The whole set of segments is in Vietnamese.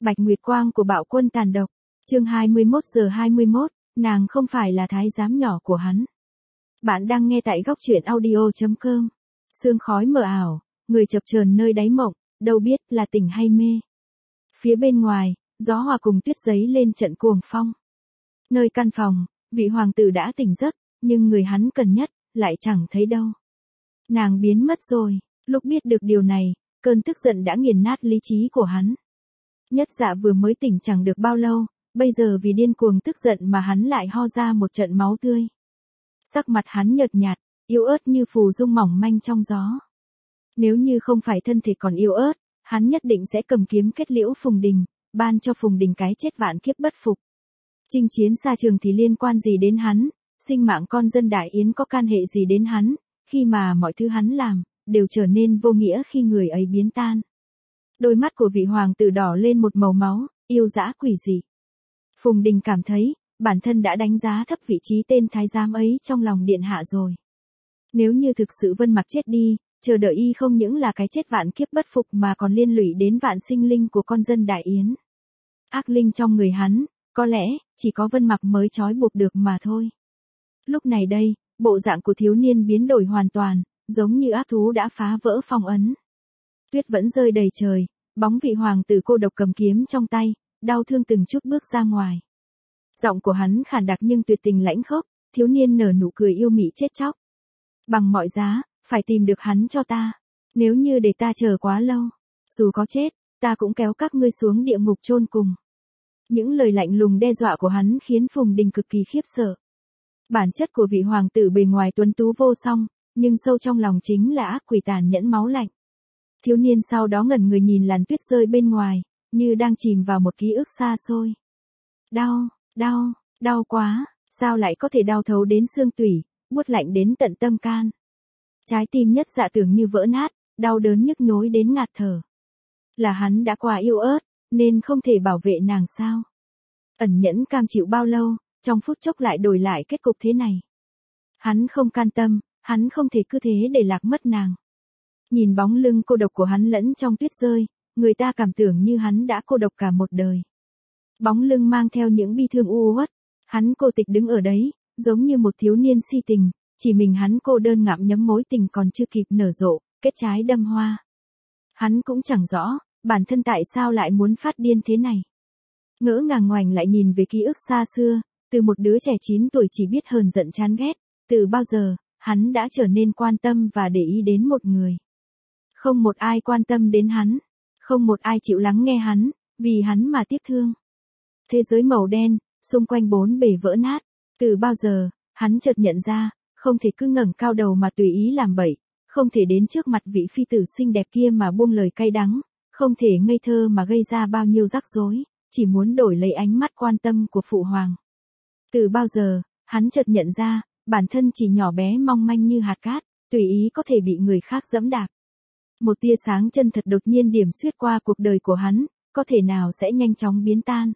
Bạch Nguyệt Quang của Bạo Quân tàn độc. Chương 21:21, nàng không phải là thái giám nhỏ của hắn. Bạn đang nghe tại góc truyện audio.com. Sương khói mờ ảo, người chập chờn nơi đáy mộng, đâu biết là tỉnh hay mê. Phía bên ngoài, gió hòa cùng tuyết giấy lên trận cuồng phong. Nơi căn phòng, vị hoàng tử đã tỉnh giấc, nhưng người hắn cần nhất, lại chẳng thấy đâu. Nàng biến mất rồi, lúc biết được điều này, cơn tức giận đã nghiền nát lý trí của hắn. Nhất Dạ vừa mới tỉnh chẳng được bao lâu, bây giờ vì điên cuồng tức giận mà hắn lại ho ra một trận máu tươi. Sắc mặt hắn nhợt nhạt, yếu ớt như phù dung mỏng manh trong gió. Nếu như không phải thân thể còn yếu ớt, hắn nhất định sẽ cầm kiếm kết liễu Phùng Đình, ban cho Phùng Đình cái chết vạn kiếp bất phục. Chinh chiến xa trường thì liên quan gì đến hắn, sinh mạng con dân Đại Yến có can hệ gì đến hắn, khi mà mọi thứ hắn làm, đều trở nên vô nghĩa khi người ấy biến tan. Đôi mắt của vị hoàng tử đỏ lên một màu máu, yêu dã quỷ dị. Phùng Đình cảm thấy, bản thân đã đánh giá thấp vị trí tên thái giám ấy trong lòng điện hạ rồi. Nếu như thực sự Vân Mặc chết đi, chờ đợi y không những là cái chết vạn kiếp bất phục mà còn liên lụy đến vạn sinh linh của con dân Đại Yến. Ác linh trong người hắn, có lẽ, chỉ có Vân Mặc mới trói buộc được mà thôi. Lúc này đây, bộ dạng của thiếu niên biến đổi hoàn toàn, giống như ác thú đã phá vỡ phong ấn. Tuyết vẫn rơi đầy trời, bóng vị hoàng tử cô độc cầm kiếm trong tay, đau thương từng chút bước ra ngoài. Giọng của hắn khàn đặc nhưng tuyệt tình lãnh khốc, thiếu niên nở nụ cười yêu mị chết chóc. Bằng mọi giá, phải tìm được hắn cho ta. Nếu như để ta chờ quá lâu, dù có chết, ta cũng kéo các ngươi xuống địa ngục chôn cùng. Những lời lạnh lùng đe dọa của hắn khiến Phùng Đình cực kỳ khiếp sợ. Bản chất của vị hoàng tử bề ngoài tuấn tú vô song, nhưng sâu trong lòng chính là ác quỷ tàn nhẫn máu lạnh. Thiếu niên sau đó ngẩn người nhìn làn tuyết rơi bên ngoài, như đang chìm vào một ký ức xa xôi. Đau, đau, đau quá, sao lại có thể đau thấu đến xương tủy, buốt lạnh đến tận tâm can. Trái tim Nhất Dạ tưởng như vỡ nát, đau đớn nhức nhối đến ngạt thở. Là hắn đã quá yêu ớt, nên không thể bảo vệ nàng sao? Ẩn nhẫn cam chịu bao lâu, trong phút chốc lại đổi lại kết cục thế này. Hắn không can tâm, hắn không thể cứ thế để lạc mất nàng. Nhìn bóng lưng cô độc của hắn lẫn trong tuyết rơi, người ta cảm tưởng như hắn đã cô độc cả một đời. Bóng lưng mang theo những bi thương u uất, hắn cô tịch đứng ở đấy, giống như một thiếu niên si tình, chỉ mình hắn cô đơn ngậm nhấm mối tình còn chưa kịp nở rộ, kết trái đâm hoa. Hắn cũng chẳng rõ, bản thân tại sao lại muốn phát điên thế này. Ngỡ ngàng ngoảnh lại nhìn về ký ức xa xưa, từ một đứa trẻ 9 tuổi chỉ biết hờn giận chán ghét, từ bao giờ, hắn đã trở nên quan tâm và để ý đến một người. Không một ai quan tâm đến hắn, không một ai chịu lắng nghe hắn, vì hắn mà tiếc thương. Thế giới màu đen, xung quanh bốn bề vỡ nát, từ bao giờ, hắn chợt nhận ra, không thể cứ ngẩng cao đầu mà tùy ý làm bậy, không thể đến trước mặt vị phi tử xinh đẹp kia mà buông lời cay đắng, không thể ngây thơ mà gây ra bao nhiêu rắc rối, chỉ muốn đổi lấy ánh mắt quan tâm của phụ hoàng. Từ bao giờ, hắn chợt nhận ra, bản thân chỉ nhỏ bé mong manh như hạt cát, tùy ý có thể bị người khác giẫm đạp. Một tia sáng chân thật đột nhiên điểm xuyết qua cuộc đời của hắn, có thể nào sẽ nhanh chóng biến tan.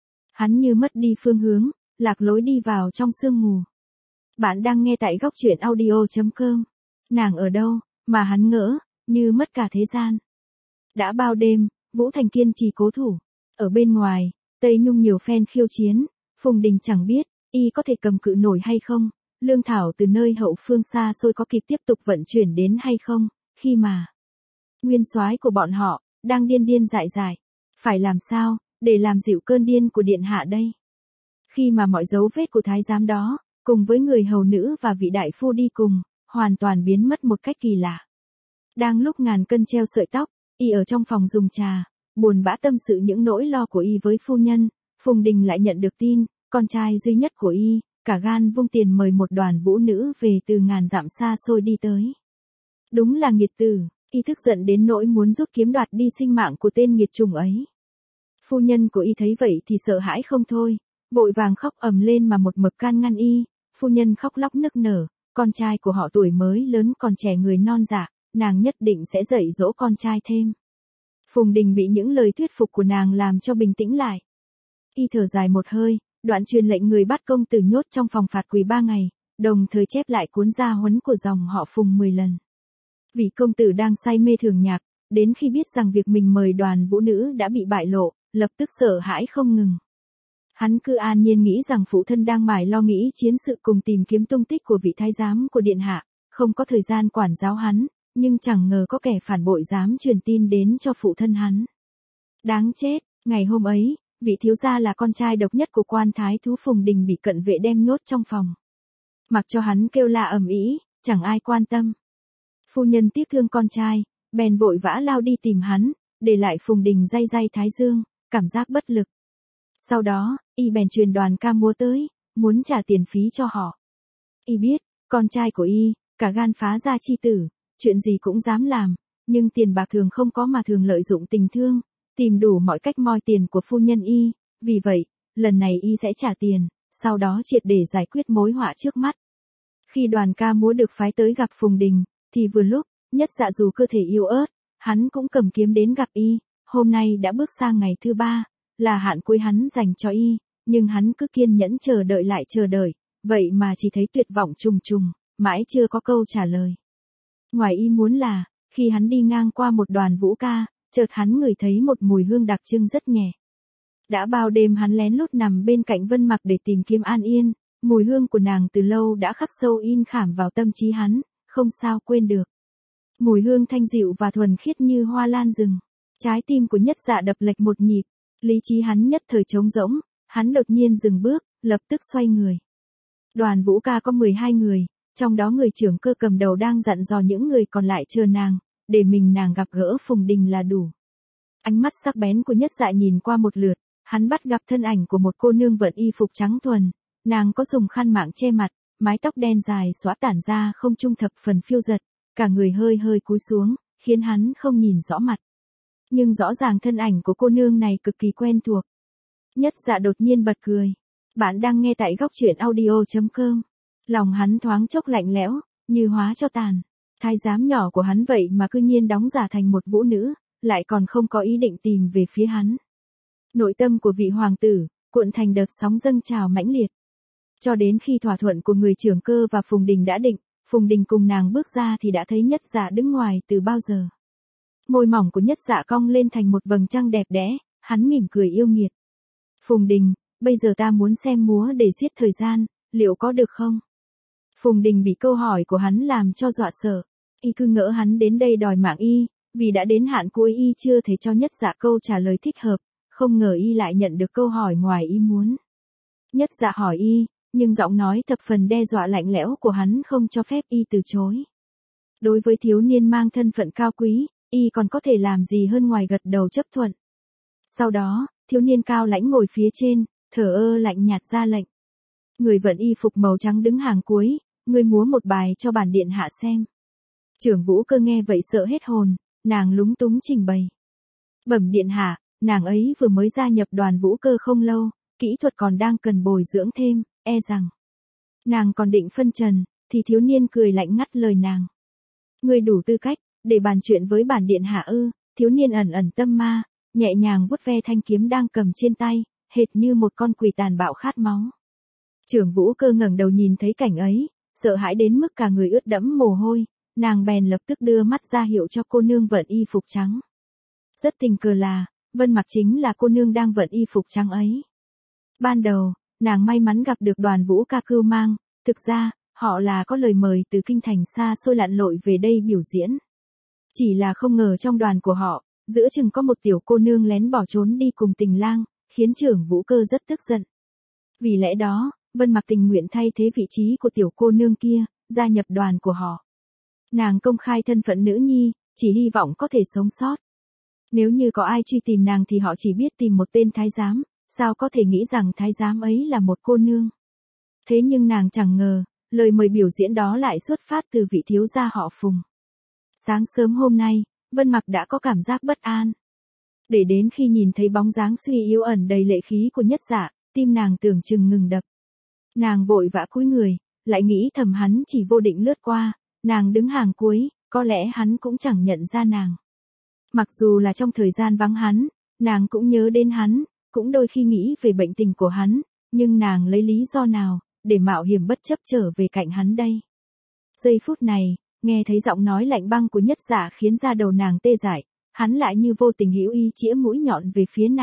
Hắn như mất đi phương hướng, lạc lối đi vào trong sương mù. Bạn đang nghe tại góc truyện audio.com. Nàng ở đâu, mà hắn ngỡ, như mất cả thế gian. Đã bao đêm, Vũ Thành kiên trì cố thủ. Ở bên ngoài, Tây Nhung nhiều phen khiêu chiến, Phùng Đình chẳng biết, y có thể cầm cự nổi hay không, lương thảo từ nơi hậu phương xa xôi có kịp tiếp tục vận chuyển đến hay không, khi mà nguyên soái của bọn họ, đang điên điên dại dại. Phải làm sao, để làm dịu cơn điên của điện hạ đây? Khi mà mọi dấu vết của thái giám đó, cùng với người hầu nữ và vị đại phu đi cùng, hoàn toàn biến mất một cách kỳ lạ. Đang lúc ngàn cân treo sợi tóc, y ở trong phòng dùng trà, buồn bã tâm sự những nỗi lo của y với phu nhân, Phùng Đình lại nhận được tin, con trai duy nhất của y, cả gan vung tiền mời một đoàn vũ nữ về từ ngàn dặm xa xôi đi tới. Đúng là nghiệt tử, y tức giận đến nỗi muốn rút kiếm đoạt đi sinh mạng của tên nghiệt chủng ấy. Phu nhân của y thấy vậy thì sợ hãi không thôi, vội vàng khóc ầm lên mà một mực can ngăn y, phu nhân khóc lóc nức nở, con trai của họ tuổi mới lớn còn trẻ người non dạ, nàng nhất định sẽ dạy dỗ con trai thêm. Phùng Đình bị những lời thuyết phục của nàng làm cho bình tĩnh lại. Y thở dài một hơi, đoạn truyền lệnh người bắt công tử nhốt trong phòng phạt quỳ 3 ngày, đồng thời chép lại cuốn gia huấn của dòng họ Phùng 10 lần. Vị công tử đang say mê thường nhạc, đến khi biết rằng việc mình mời đoàn vũ nữ đã bị bại lộ, lập tức sợ hãi không ngừng. Hắn cứ an nhiên nghĩ rằng phụ thân đang mải lo nghĩ chiến sự cùng tìm kiếm tung tích của vị thái giám của điện hạ, không có thời gian quản giáo hắn, nhưng chẳng ngờ có kẻ phản bội dám truyền tin đến cho phụ thân hắn. Đáng chết, ngày hôm ấy, vị thiếu gia là con trai độc nhất của quan thái thú Phùng Đình bị cận vệ đem nhốt trong phòng. Mặc cho hắn kêu la ầm ĩ, chẳng ai quan tâm. Phu nhân tiếc thương con trai, bèn vội vã lao đi tìm hắn, để lại Phùng Đình day day thái dương, cảm giác bất lực. Sau đó, y bèn truyền đoàn ca múa tới, muốn trả tiền phí cho họ. Y biết, con trai của y, cả gan phá gia chi tử, chuyện gì cũng dám làm, nhưng tiền bạc thường không có mà thường lợi dụng tình thương, tìm đủ mọi cách moi tiền của phu nhân y, vì vậy, lần này y sẽ trả tiền, sau đó triệt để giải quyết mối họa trước mắt. Khi đoàn ca múa được phái tới gặp Phùng Đình, thì vừa lúc, Nhất Dạ dù cơ thể yếu ớt, hắn cũng cầm kiếm đến gặp y, hôm nay đã bước sang ngày thứ 3, là hạn cuối hắn dành cho y, nhưng hắn cứ kiên nhẫn chờ đợi lại chờ đợi, vậy mà chỉ thấy tuyệt vọng trùng trùng, mãi chưa có câu trả lời. Ngoài ý muốn là, khi hắn đi ngang qua một đoàn vũ ca, chợt hắn ngửi thấy một mùi hương đặc trưng rất nhẹ. Đã bao đêm hắn lén lút nằm bên cạnh Vân Mặc để tìm kiếm an yên, mùi hương của nàng từ lâu đã khắc sâu in khảm vào tâm trí hắn, không sao quên được. Mùi hương thanh dịu và thuần khiết như hoa lan rừng. Trái tim của Nhất Dạ đập lệch một nhịp, lý trí hắn nhất thời trống rỗng, hắn đột nhiên dừng bước, lập tức xoay người. Đoàn vũ ca có 12 người, trong đó người trưởng cơ cầm đầu đang dặn dò những người còn lại chờ nàng, để nàng gặp gỡ Phùng Đình là đủ. Ánh mắt sắc bén của Nhất Dạ nhìn qua một lượt, hắn bắt gặp thân ảnh của một cô nương vận y phục trắng thuần, nàng có dùng khăn mảng che mặt, mái tóc đen dài xõa tản ra không trung thập phần phiêu dật, cả người hơi hơi cúi xuống, khiến hắn không nhìn rõ mặt. Nhưng rõ ràng thân ảnh của cô nương này cực kỳ quen thuộc. Nhất Dạ đột nhiên bật cười. Bạn đang nghe tại góc truyện audio.com. Lòng hắn thoáng chốc lạnh lẽo, như hóa cho tàn. Thái giám nhỏ của hắn vậy mà cư nhiên đóng giả thành một vũ nữ, lại còn không có ý định tìm về phía hắn. Nội tâm của vị hoàng tử, cuộn thành đợt sóng dâng trào mãnh liệt. Cho đến khi thỏa thuận của người trưởng cơ và Phùng Đình đã định, Phùng Đình cùng nàng bước ra thì đã thấy Nhất Dạ đứng ngoài từ bao giờ. Môi mỏng của Nhất Dạ cong lên thành một vầng trăng đẹp đẽ, hắn mỉm cười yêu nghiệt. Phùng Đình, bây giờ ta muốn xem múa để giết thời gian, liệu có được không? Phùng Đình bị câu hỏi của hắn làm cho dọa sợ. Y cứ ngỡ hắn đến đây đòi mạng y, vì đã đến hạn cuối y chưa thể cho Nhất Dạ câu trả lời thích hợp, không ngờ y lại nhận được câu hỏi ngoài ý muốn. Nhất Dạ hỏi y, nhưng giọng nói thập phần đe dọa lạnh lẽo của hắn không cho phép y từ chối. Đối với thiếu niên mang thân phận cao quý, y còn có thể làm gì hơn ngoài gật đầu chấp thuận. Sau đó, thiếu niên cao lãnh ngồi phía trên, thở ơ lạnh nhạt ra lệnh. Người vận y phục màu trắng đứng hàng cuối, người múa một bài cho bản điện hạ xem. Trưởng vũ cơ nghe vậy sợ hết hồn, nàng lúng túng trình bày. Bẩm điện hạ, nàng ấy vừa mới gia nhập đoàn vũ cơ không lâu, kỹ thuật còn đang cần bồi dưỡng thêm, e rằng. Nàng còn định phân trần, thì thiếu niên cười lạnh ngắt lời nàng. Người đủ tư cách, để bàn chuyện với bản điện hạ ư? Thiếu niên ẩn ẩn tâm ma, nhẹ nhàng vuốt ve thanh kiếm đang cầm trên tay, hệt như một con quỷ tàn bạo khát máu. Trưởng vũ cơ ngẩng đầu nhìn thấy cảnh ấy, sợ hãi đến mức cả người ướt đẫm mồ hôi, nàng bèn lập tức đưa mắt ra hiệu cho cô nương vận y phục trắng. Rất tình cờ là, Vân Mặc chính là cô nương đang vận y phục trắng ấy. Ban đầu, nàng may mắn gặp được đoàn vũ ca cưu mang, thực ra, họ là có lời mời từ kinh thành xa xôi lặn lội về đây biểu diễn. Chỉ là không ngờ trong đoàn của họ, giữa chừng có một tiểu cô nương lén bỏ trốn đi cùng tình lang, khiến trưởng vũ cơ rất tức giận. Vì lẽ đó, Vân Mặc tình nguyện thay thế vị trí của tiểu cô nương kia, gia nhập đoàn của họ. Nàng công khai thân phận nữ nhi, chỉ hy vọng có thể sống sót. Nếu như có ai truy tìm nàng thì họ chỉ biết tìm một tên thái giám, sao có thể nghĩ rằng thái giám ấy là một cô nương. Thế nhưng nàng chẳng ngờ, lời mời biểu diễn đó lại xuất phát từ vị thiếu gia họ Phùng. Sáng sớm hôm nay, Vân Mặc đã có cảm giác bất an. Để đến khi nhìn thấy bóng dáng suy yếu ẩn đầy lệ khí của Nhất Dạ, tim nàng tưởng chừng ngừng đập. Nàng vội vã cúi người, lại nghĩ thầm hắn chỉ vô định lướt qua, nàng đứng hàng cuối, có lẽ hắn cũng chẳng nhận ra nàng. Mặc dù là trong thời gian vắng hắn, nàng cũng nhớ đến hắn, cũng đôi khi nghĩ về bệnh tình của hắn, nhưng nàng lấy lý do nào, để mạo hiểm bất chấp trở về cạnh hắn đây. Giây phút này, nghe thấy giọng nói lạnh băng của Nhất Dạ khiến da đầu nàng tê dại, hắn lại như vô tình hữu ý chĩa mũi nhọn về phía nàng,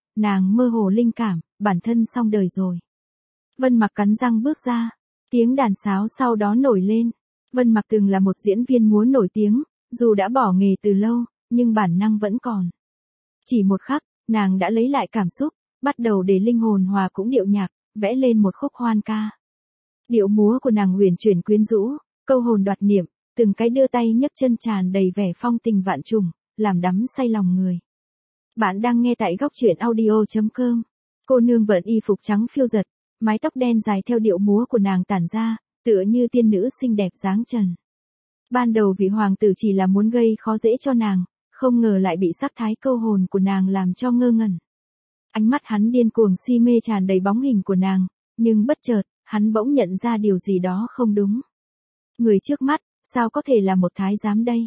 nàng mơ hồ linh cảm, bản thân xong đời rồi. Vân Mặc cắn răng bước ra, tiếng đàn sáo sau đó nổi lên. Vân Mặc từng là một diễn viên múa nổi tiếng, dù đã bỏ nghề từ lâu, nhưng bản năng vẫn còn. Chỉ một khắc, nàng đã lấy lại cảm xúc, bắt đầu để linh hồn hòa cũng điệu nhạc, vẽ lên một khúc hoan ca. Điệu múa của nàng huyền chuyển quyến rũ, câu hồn đoạt niệm, từng cái đưa tay nhấc chân tràn đầy vẻ phong tình vạn trùng, làm đắm say lòng người. Bạn đang nghe tại góc truyện audio.com. Cô nương vận y phục trắng phiêu giật, mái tóc đen dài theo điệu múa của nàng tản ra, tựa như tiên nữ xinh đẹp dáng trần. Ban đầu vị hoàng tử chỉ là muốn gây khó dễ cho nàng, không ngờ lại bị sắc thái câu hồn của nàng làm cho ngơ ngẩn. Ánh mắt hắn điên cuồng si mê tràn đầy bóng hình của nàng, nhưng bất chợt, hắn bỗng nhận ra điều gì đó không đúng. Người trước mắt, sao có thể là một thái giám đây?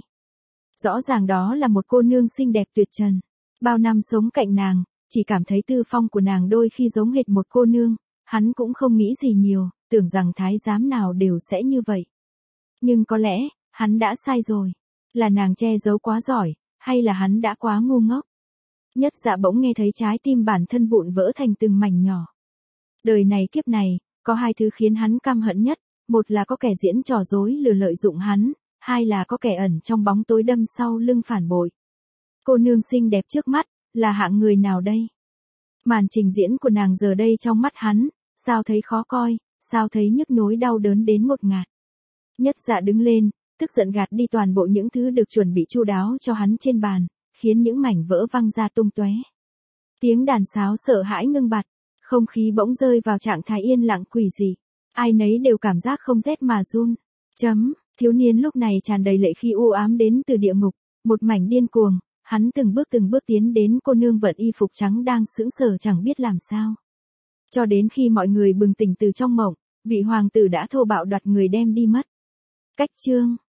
Rõ ràng đó là một cô nương xinh đẹp tuyệt trần. Bao năm sống cạnh nàng, chỉ cảm thấy tư phong của nàng đôi khi giống hệt một cô nương, hắn cũng không nghĩ gì nhiều, tưởng rằng thái giám nào đều sẽ như vậy. Nhưng có lẽ, hắn đã sai rồi. Là nàng che giấu quá giỏi, hay là hắn đã quá ngu ngốc? Nhất Dạ bỗng nghe thấy trái tim bản thân vụn vỡ thành từng mảnh nhỏ. Đời này kiếp này, có hai thứ khiến hắn căm hận nhất, một là có kẻ diễn trò dối lừa lợi dụng hắn, hai là có kẻ ẩn trong bóng tối đâm sau lưng phản bội. Cô nương xinh đẹp trước mắt, là hạng người nào đây? Màn trình diễn của nàng giờ đây trong mắt hắn, sao thấy khó coi, sao thấy nhức nhối đau đớn đến ngột ngạt. Nhất Dạ đứng lên, tức giận gạt đi toàn bộ những thứ được chuẩn bị chu đáo cho hắn trên bàn, khiến những mảnh vỡ văng ra tung tóe. Tiếng đàn sáo sợ hãi ngưng bặt, không khí bỗng rơi vào trạng thái yên lặng quỷ dị. Ai nấy đều cảm giác không rét mà run. Thiếu niên lúc này tràn đầy lệ khí u ám đến từ địa ngục, một mảnh điên cuồng, hắn từng bước tiến đến cô nương vận y phục trắng đang sững sờ chẳng biết làm sao. Cho đến khi mọi người bừng tỉnh từ trong mộng, vị hoàng tử đã thô bạo đoạt người đem đi mất. Cách chương